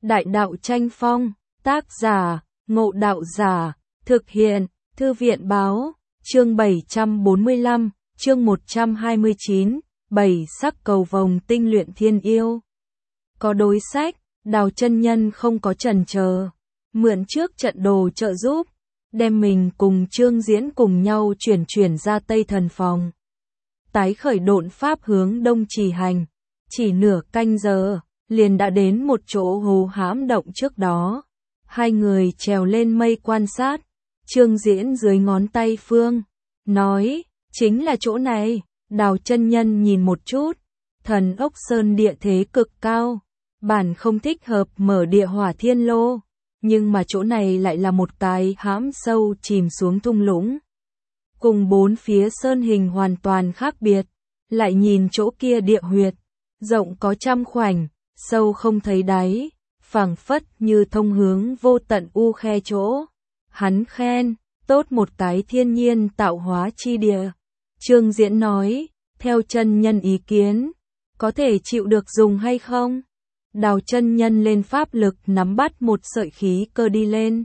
Đại đạo tranh phong, tác giả, Ngộ Đạo Giả, thực hiện, Thư viện báo, chương 745, chương 129, 7 sắc cầu vồng tinh luyện thiên yêu. Có đối sách, Đào chân nhân không có chần chờ, mượn trước trận đồ trợ giúp, đem mình cùng Trương Diễn cùng nhau chuyển ra Tây Thần Phòng. Tái khởi độn pháp hướng đông trì hành, chỉ nửa canh giờ, liền đã đến một chỗ hồ hãm động trước đó. Hai người trèo lên mây quan sát, Trương Diễn dưới ngón tay phương, nói, chính là chỗ này. Đào chân nhân nhìn một chút, Thần Ốc Sơn địa thế cực cao, bản không thích hợp mở địa hỏa thiên lô, nhưng mà chỗ này lại là một cái hãm sâu chìm xuống thung lũng. Cùng bốn phía sơn hình hoàn toàn khác biệt, lại nhìn chỗ kia địa huyệt, rộng có trăm khoảnh, sâu không thấy đáy, phảng phất như thông hướng vô tận u khe chỗ. Hắn khen, tốt một cái thiên nhiên tạo hóa chi địa. Trương Diễn nói, theo chân nhân ý kiến, có thể chịu được dùng hay không? Đào chân nhân lên pháp lực nắm bắt một sợi khí cơ đi lên.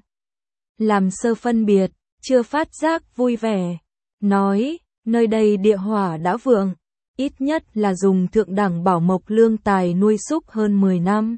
Làm sơ phân biệt, chưa phát giác vui vẻ. Nói, nơi đây địa hỏa đã vượng, ít nhất là dùng thượng đẳng bảo mộc lương tài nuôi súc hơn 10 năm.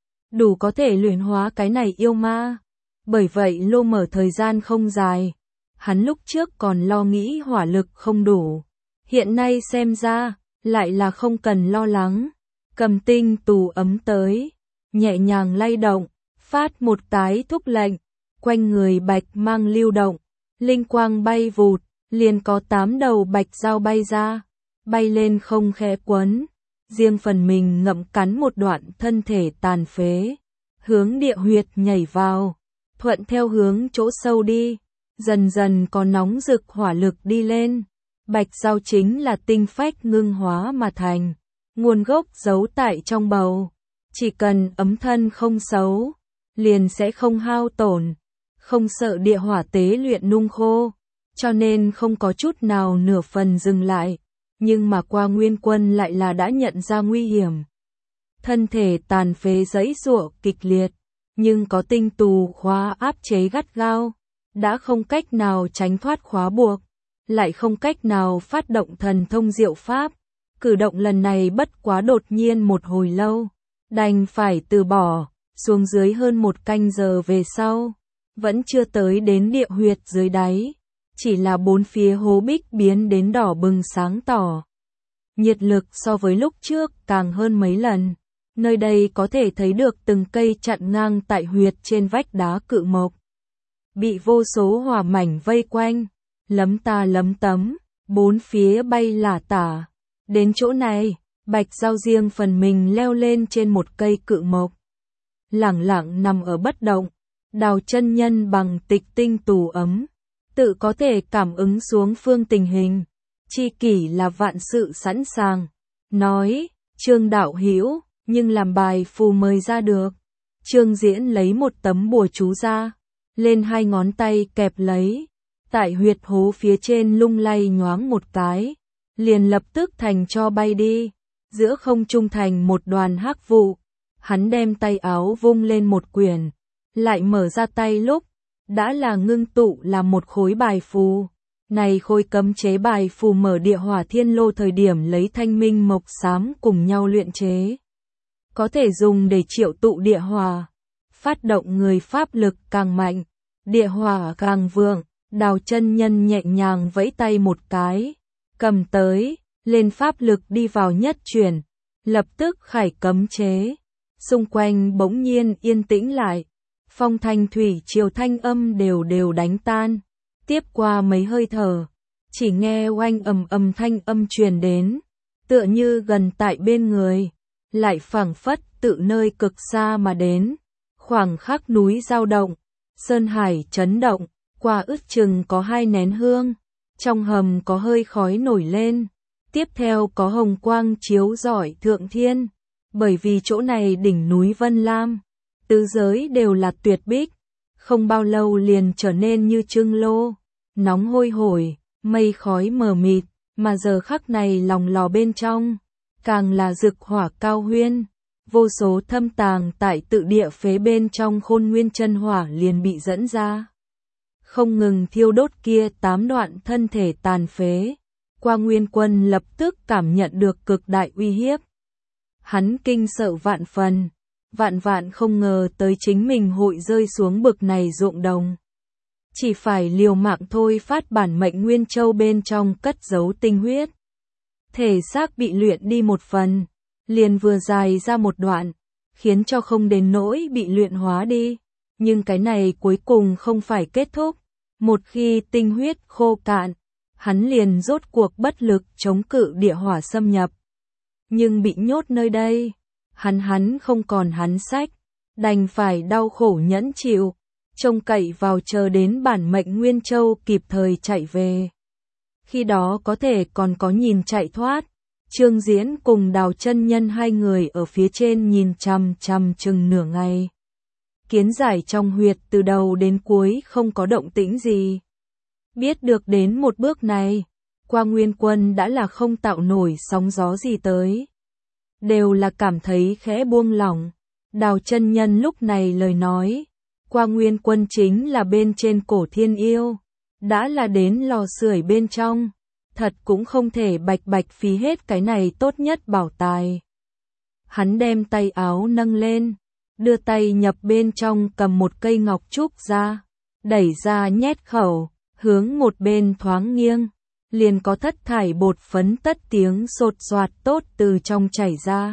Đủ có thể luyện hóa cái này yêu ma. Bởi vậy lô mở thời gian không dài. Hắn lúc trước còn lo nghĩ hỏa lực không đủ. Hiện nay xem ra, lại là không cần lo lắng. Cầm tinh tù ấm tới, nhẹ nhàng lay động, phát một cái thúc lệnh, quanh người bạch mang lưu động, linh quang bay vụt, liền có 8 đầu bạch dao bay ra, bay lên không khẽ quấn, riêng phần mình ngậm cắn một đoạn thân thể tàn phế, hướng địa huyệt nhảy vào, thuận theo hướng chỗ sâu đi, dần dần có nóng rực hỏa lực đi lên. Bạch dao chính là tinh phách ngưng hóa mà thành, nguồn gốc giấu tại trong bầu, chỉ cần ấm thân không xấu, liền sẽ không hao tổn, không sợ địa hỏa tế luyện nung khô, cho nên không có chút nào nửa phần dừng lại, nhưng mà qua Nguyên Quân lại là đã nhận ra nguy hiểm. Thân thể tàn phế giãy giụa kịch liệt, nhưng có tinh tù khóa áp chế gắt gao, đã không cách nào tránh thoát khóa buộc, lại không cách nào phát động thần thông diệu pháp. Cử động lần này bất quá đột nhiên một hồi lâu, đành phải từ bỏ, xuống dưới hơn một canh giờ về sau, vẫn chưa tới đến địa huyệt dưới đáy, chỉ là bốn phía hố bích biến đến đỏ bừng sáng tỏ. Nhiệt lực so với lúc trước càng hơn mấy lần, nơi đây có thể thấy được từng cây chặn ngang tại huyệt trên vách đá cự mộc. Bị vô số hỏa mảnh vây quanh, lấm ta lấm tấm, bốn phía bay lả tả. Đến chỗ này, bạch dao riêng phần mình leo lên trên một cây cự mộc. Lẳng lặng nằm ở bất động, Đào chân nhân bằng tịch tinh tù ấm, tự có thể cảm ứng xuống phương tình hình. Chi kỷ là vạn sự sẵn sàng. Nói, Trương đạo hữu, nhưng làm bài phù mời ra được. Trương Diễn lấy một tấm bùa chú ra, lên hai ngón tay kẹp lấy. Tại huyệt hố phía trên lung lay nhoáng một cái, liền lập tức thành cho bay đi, giữa không trung thành một đoàn hắc vụ. Hắn đem tay áo vung lên một quyển, lại mở ra tay lúc, đã là ngưng tụ làm một khối bài phù. Này khối cấm chế bài phù mở địa hỏa thiên lô thời điểm lấy thanh minh mộc xám cùng nhau luyện chế. Có thể dùng để triệu tụ địa hỏa, phát động người pháp lực càng mạnh, địa hỏa càng vượng. Đào chân nhân nhẹ nhàng vẫy tay một cái, cầm tới, lên pháp lực đi vào nhất chuyển, lập tức khải cấm chế. Xung quanh bỗng nhiên yên tĩnh lại, phong thanh thủy triều thanh âm đều đánh tan. Tiếp qua mấy hơi thở, chỉ nghe oanh ầm thanh âm truyền đến, tựa như gần tại bên người, lại phảng phất tự nơi cực xa mà đến. Khoảng khắc núi dao động, sơn hải chấn động. Qua ước chừng có 2 nén hương, trong hầm có hơi khói nổi lên, tiếp theo có hồng quang chiếu rọi thượng thiên, bởi vì chỗ này đỉnh núi Vân Lam, tứ giới đều là tuyệt bích, không bao lâu liền trở nên như trưng lô, nóng hôi hổi, mây khói mờ mịt, mà giờ khắc này lòng lò bên trong, càng là rực hỏa cao huyên, vô số thâm tàng tại tự địa phế bên trong Khôn Nguyên chân hỏa liền bị dẫn ra. Không ngừng thiêu đốt kia 8 đoạn thân thể tàn phế. Qua Nguyên Quân lập tức cảm nhận được cực đại uy hiếp. Hắn kinh sợ vạn phần, vạn không ngờ tới chính mình hội rơi xuống bực này ruộng đồng. Chỉ phải liều mạng thôi phát bản mệnh Nguyên Châu bên trong cất giấu tinh huyết. Thể xác bị luyện đi một phần, liền vừa dài ra một đoạn, khiến cho không đến nỗi bị luyện hóa đi. Nhưng cái này cuối cùng không phải kết thúc. Một khi tinh huyết khô cạn, hắn liền rốt cuộc bất lực chống cự địa hỏa xâm nhập. Nhưng bị nhốt nơi đây, hắn không còn hắn sách, đành phải đau khổ nhẫn chịu, trông cậy vào chờ đến bản mệnh Nguyên Châu kịp thời chạy về. Khi đó có thể còn có nhìn chạy thoát. Trương Diễn cùng Đào Chân Nhân hai người ở phía trên nhìn chằm chằm chừng nửa ngày. Kiến giải trong huyệt từ đầu đến cuối không có động tĩnh gì. Biết được đến một bước này, Qua Nguyên Quân đã là không tạo nổi sóng gió gì tới. Đều là cảm thấy khẽ buông lỏng. Đào Chân Nhân lúc này lời nói, Qua Nguyên Quân chính là bên trên cổ thiên yêu, đã là đến lò sưởi bên trong, thật cũng không thể bạch phí hết cái này tốt nhất bảo tài. Hắn đem tay áo nâng lên, đưa tay nhập bên trong cầm một cây ngọc trúc ra, đẩy ra nhét khẩu, hướng một bên thoáng nghiêng, liền có thất thải bột phấn tất tiếng sột soạt tốt từ trong chảy ra.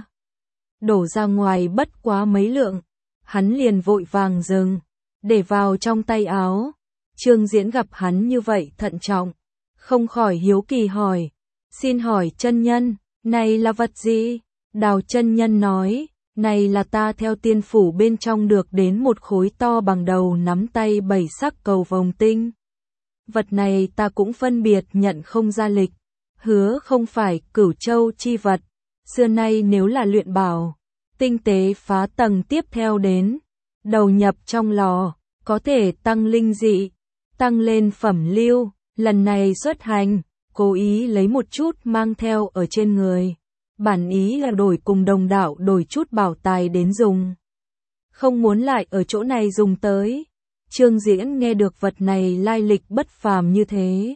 Đổ ra ngoài bất quá mấy lượng, hắn liền vội vàng dừng, để vào trong tay áo. Trương Diễn gặp hắn như vậy thận trọng, không khỏi hiếu kỳ hỏi, xin hỏi chân nhân, này là vật gì? Đào Chân Nhân nói, này là ta theo tiên phủ bên trong được đến một khối to bằng đầu nắm tay 7 sắc cầu vòng tinh. Vật này ta cũng phân biệt nhận không ra lịch, hứa không phải Cửu Châu chi vật, xưa nay nếu là luyện bảo, tinh tế phá tầng tiếp theo đến, đầu nhập trong lò, có thể tăng linh dị, tăng lên phẩm lưu, lần này xuất hành, cố ý lấy một chút mang theo ở trên người. Bản ý là đổi cùng đồng đạo đổi chút bảo tài đến dùng. Không muốn lại ở chỗ này dùng tới. Trương Diễn nghe được vật này lai lịch bất phàm như thế.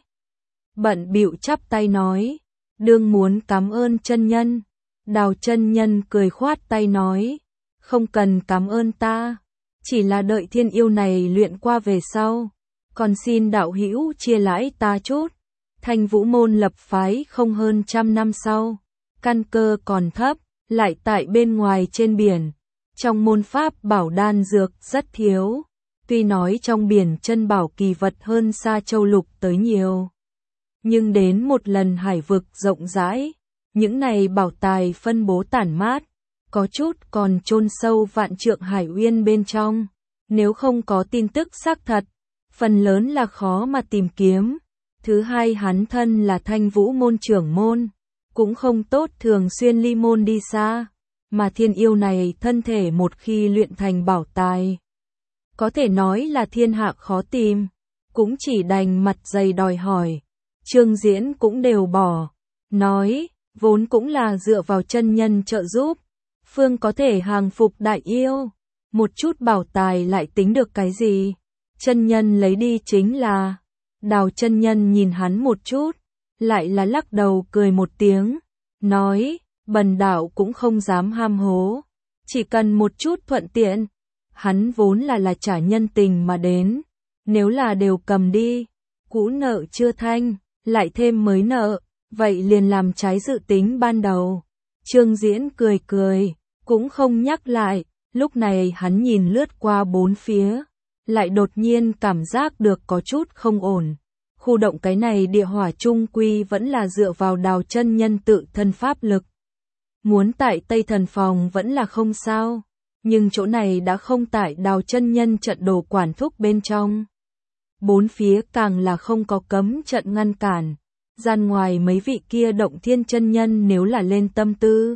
Bận bịu chắp tay nói, đương muốn cảm ơn chân nhân. Đào Chân Nhân cười khoát tay nói, không cần cảm ơn ta, chỉ là đợi thiên yêu này luyện qua về sau, còn xin đạo hữu chia lãi ta chút. Thanh Vũ môn lập phái không hơn 100 năm sau, căn cơ còn thấp, lại tại bên ngoài trên biển, trong môn pháp bảo đan dược rất thiếu, tuy nói trong biển chân bảo kỳ vật hơn xa châu lục tới nhiều, nhưng đến một lần hải vực rộng rãi, những này bảo tài phân bố tản mát, có chút còn chôn sâu vạn trượng hải uyên bên trong, nếu không có tin tức xác thật, phần lớn là khó mà tìm kiếm. Thứ hai, hắn thân là Thanh Vũ môn trưởng môn, cũng không tốt thường xuyên ly môn đi xa, mà thiên yêu này thân thể một khi luyện thành bảo tài, có thể nói là thiên hạ khó tìm, cũng chỉ đành mặt dày đòi hỏi. Trương Diễn cũng đều bỏ, nói, vốn cũng là dựa vào chân nhân trợ giúp, phương có thể hàng phục đại yêu, một chút bảo tài lại tính được cái gì, chân nhân lấy đi chính là. Đào Chân Nhân nhìn hắn một chút, lại là lắc đầu cười một tiếng, nói, bần đạo cũng không dám ham hố, chỉ cần một chút thuận tiện. Hắn vốn là trả nhân tình mà đến, nếu là đều cầm đi, cũ nợ chưa thanh, lại thêm mới nợ, vậy liền làm trái dự tính ban đầu. Trương Diễn cười, cũng không nhắc lại, lúc này hắn nhìn lướt qua bốn phía, lại đột nhiên cảm giác được có chút không ổn. Khu động cái này địa hỏa trung quy vẫn là dựa vào Đào Chân Nhân tự thân pháp lực. Muốn tại Tây Thần Phòng vẫn là không sao, nhưng chỗ này đã không tại Đào Chân Nhân trận đồ quản thúc bên trong. Bốn phía càng là không có cấm trận ngăn cản, gian ngoài mấy vị kia động thiên chân nhân nếu là lên tâm tư,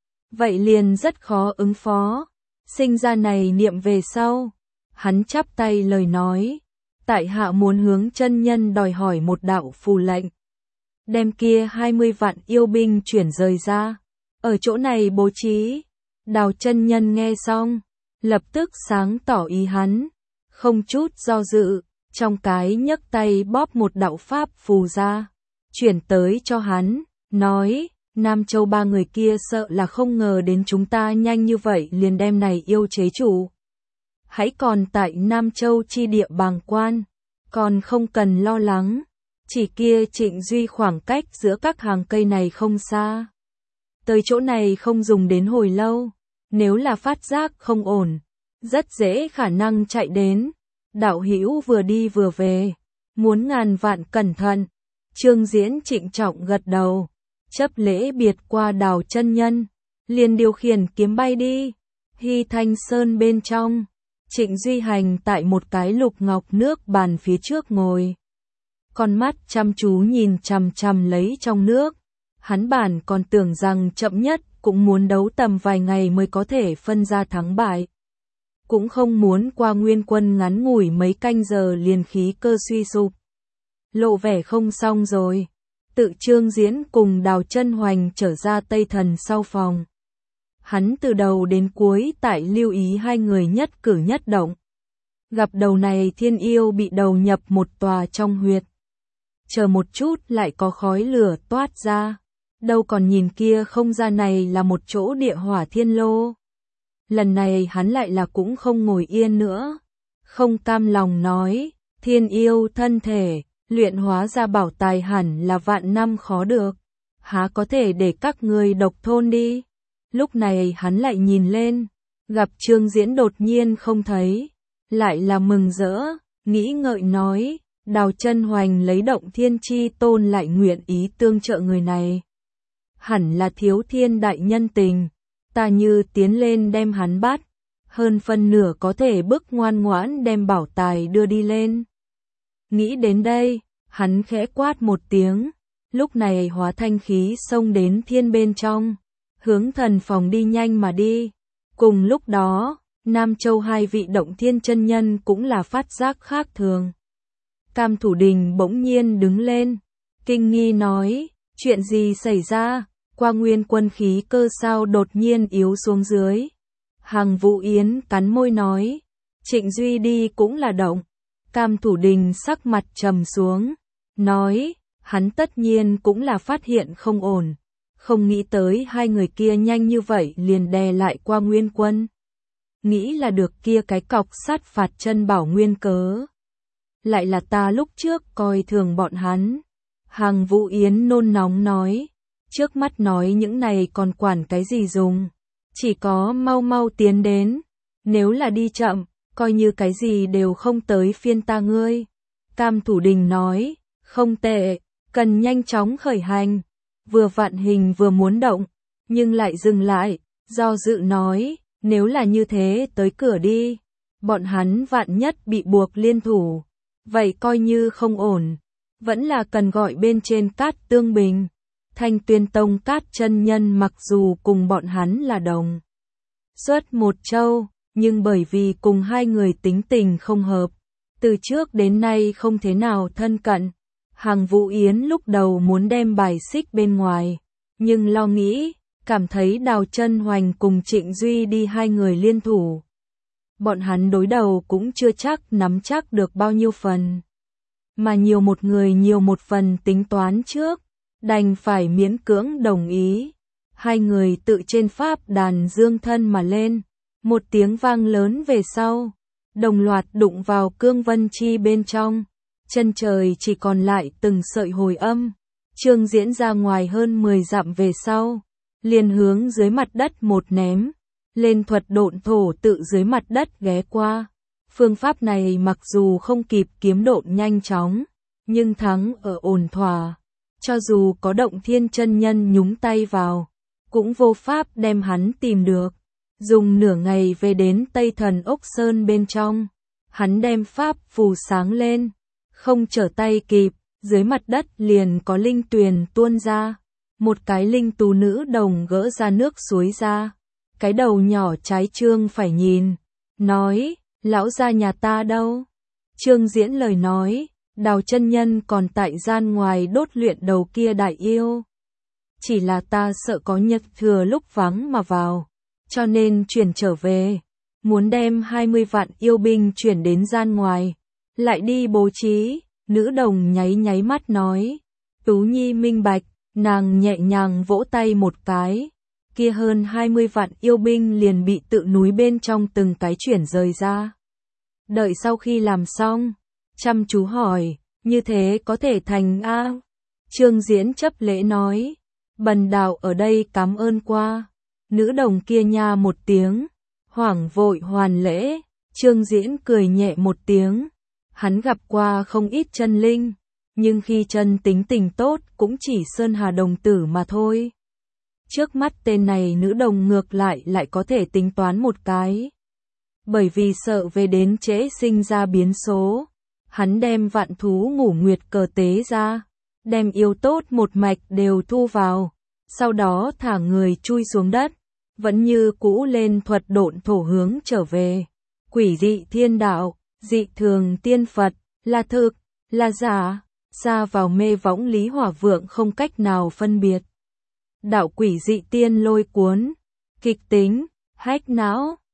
vậy liền rất khó ứng phó. Sinh ra này niệm về sau, hắn chắp tay lời nói, tại hạ muốn hướng chân nhân đòi hỏi một đạo phù lệnh, đem kia 20 vạn yêu binh chuyển rời ra, ở chỗ này bố trí. Đào chân nhân nghe xong, lập tức sáng tỏ ý hắn, không chút do dự, trong cái nhấc tay bóp một đạo pháp phù ra, chuyển tới cho hắn, nói, Nam Châu ba người kia sợ là không ngờ đến chúng ta nhanh như vậy liền đem này yêu chế chủ. Hãy còn tại Nam Châu chi địa bàng quan, còn không cần lo lắng, chỉ kia Trịnh Duy khoảng cách giữa các hàng cây này không xa. Tới chỗ này không dùng đến hồi lâu, nếu là phát giác không ổn, rất dễ khả năng chạy đến. Đạo hữu vừa đi vừa về, muốn ngàn vạn cẩn thận. Trương Diễn trịnh trọng gật đầu, chấp lễ biệt qua Đào chân nhân, liền điều khiển kiếm bay đi. Hy Thanh Sơn bên trong, Trịnh Duy Hành tại một cái lục ngọc nước bàn phía trước ngồi. Con mắt chăm chú nhìn chằm chằm lấy trong nước, hắn bản còn tưởng rằng chậm nhất cũng muốn đấu tầm vài ngày mới có thể phân ra thắng bại. Cũng không muốn qua Nguyên Quân ngắn ngủi mấy canh giờ liền khí cơ suy sụp. Lộ vẻ không xong rồi. Tự Trương Diễn cùng Đào Chân Hoành trở ra Tây Thần sau phòng. Hắn từ đầu đến cuối tại lưu ý hai người nhất cử nhất động. Gặp đầu này thiên yêu bị đầu nhập một tòa trong huyệt. Chờ một chút lại có khói lửa toát ra. Đâu còn nhìn kia không gian này là một chỗ địa hỏa thiên lô. Lần này hắn lại là cũng không ngồi yên nữa. Không cam lòng nói, thiên yêu thân thể, luyện hóa ra bảo tài hẳn là vạn năm khó được. Há có thể để các người độc thôn đi. Lúc này hắn lại nhìn lên, gặp Trương Diễn đột nhiên không thấy. Lại là mừng rỡ, nghĩ ngợi nói, Đào Chân Hoành lấy động thiên chi tôn lại nguyện ý tương trợ người này. Hẳn là thiếu thiên đại nhân tình. Ta như tiến lên đem hắn bắt, hơn phân nửa có thể bức ngoan ngoãn đem bảo tài đưa đi lên. Nghĩ đến đây, hắn khẽ quát một tiếng, lúc này hóa thanh khí xông đến thiên bên trong, hướng thần phòng đi nhanh mà đi. Cùng lúc đó, Nam Châu hai vị động thiên chân nhân cũng là phát giác khác thường. Cam Thủ Đình bỗng nhiên đứng lên, kinh nghi nói, chuyện gì xảy ra? Qua Nguyên Quân khí cơ sao đột nhiên yếu xuống dưới. Hằng Vũ Yến cắn môi nói, Trịnh Duy đi cũng là động. Cam Thủ Đình sắc mặt trầm xuống, nói, hắn tất nhiên cũng là phát hiện không ổn, không nghĩ tới hai người kia nhanh như vậy liền đè lại Qua Nguyên Quân. Nghĩ là được kia cái cọc sát phạt chân bảo nguyên cớ. Lại là ta lúc trước coi thường bọn hắn. Hằng Vũ Yến nôn nóng nói, trước mắt nói những này còn quản cái gì dùng, chỉ có mau mau tiến đến, nếu là đi chậm, coi như cái gì đều không tới phiên ta ngươi. Cam Thủ Đình nói, không tệ, cần nhanh chóng khởi hành, vừa vạn hình vừa muốn động, nhưng lại dừng lại, do dự nói, nếu là như thế tới cửa đi, bọn hắn vạn nhất bị buộc liên thủ, vậy coi như không ổn, vẫn là cần gọi bên trên Cát Tương Bình. Thanh Tuyên Tông Cát chân nhân mặc dù cùng bọn hắn là đồng xuất một châu, nhưng bởi vì cùng hai người tính tình không hợp, từ trước đến nay không thế nào thân cận. Hằng Vũ Yến lúc đầu muốn đem bài xích bên ngoài, nhưng lo nghĩ, cảm thấy Đào Chân Hoành cùng Trịnh Duy đi hai người liên thủ. Bọn hắn đối đầu cũng chưa chắc nắm chắc được bao nhiêu phần, mà nhiều một người nhiều một phần tính toán trước. Đành phải miễn cưỡng đồng ý. Hai người tự trên pháp đàn dương thân mà lên. Một tiếng vang lớn về sau, đồng loạt đụng vào cương vân chi bên trong. Chân trời chỉ còn lại từng sợi hồi âm. Trương Diễn ra ngoài hơn 10 dặm về sau, liền hướng dưới mặt đất một ném. Lên thuật độn thổ tự dưới mặt đất ghé qua. Phương pháp này mặc dù không kịp kiếm độn nhanh chóng, nhưng thắng ở ổn thỏa. Cho dù có động thiên chân nhân nhúng tay vào, cũng vô pháp đem hắn tìm được. Dùng nửa ngày về đến Tây Thần Ốc Sơn bên trong, hắn đem pháp phù sáng lên, không trở tay kịp, dưới mặt đất liền có linh tuyền tuôn ra. Một cái linh tú nữ đồng gỡ ra nước suối ra, cái đầu nhỏ trái Trương phải nhìn, nói, lão gia nhà ta đâu? Trương Diễn lời nói, Đào chân nhân còn tại gian ngoài đốt luyện đầu kia đại yêu. Chỉ là ta sợ có nhật thừa lúc vắng mà vào, cho nên chuyển trở về, muốn đem 20 vạn yêu binh chuyển đến gian ngoài, lại đi bố trí, nữ đồng nháy nháy mắt nói. Tú Nhi minh bạch, nàng nhẹ nhàng vỗ tay một cái, kia hơn 20 vạn yêu binh liền bị tự núi bên trong từng cái chuyển rời ra. Đợi sau khi làm xong, chăm chú hỏi, như thế có thể thành a? Trương Diễn chấp lễ nói, bần đạo ở đây cảm ơn qua. Nữ đồng kia nha một tiếng, hoảng vội hoàn lễ. Trương Diễn cười nhẹ một tiếng, hắn gặp qua không ít chân linh, nhưng khi chân tính tình tốt cũng chỉ Sơn Hà đồng tử mà thôi. Trước mắt tên này nữ đồng ngược lại có thể tính toán một cái. Bởi vì sợ về đến trễ sinh ra biến số, hắn đem vạn thú ngủ nguyệt cờ tế ra, đem yêu tốt một mạch đều thu vào, sau đó thả người chui xuống đất, vẫn như cũ lên thuật độn thổ hướng trở về. Quỷ dị thiên đạo, dị thường tiên Phật, là thực, là giả, xa vào mê võng Lý Hỏa Vượng không cách nào phân biệt. Đạo quỷ dị tiên lôi cuốn, kịch tính, hách não.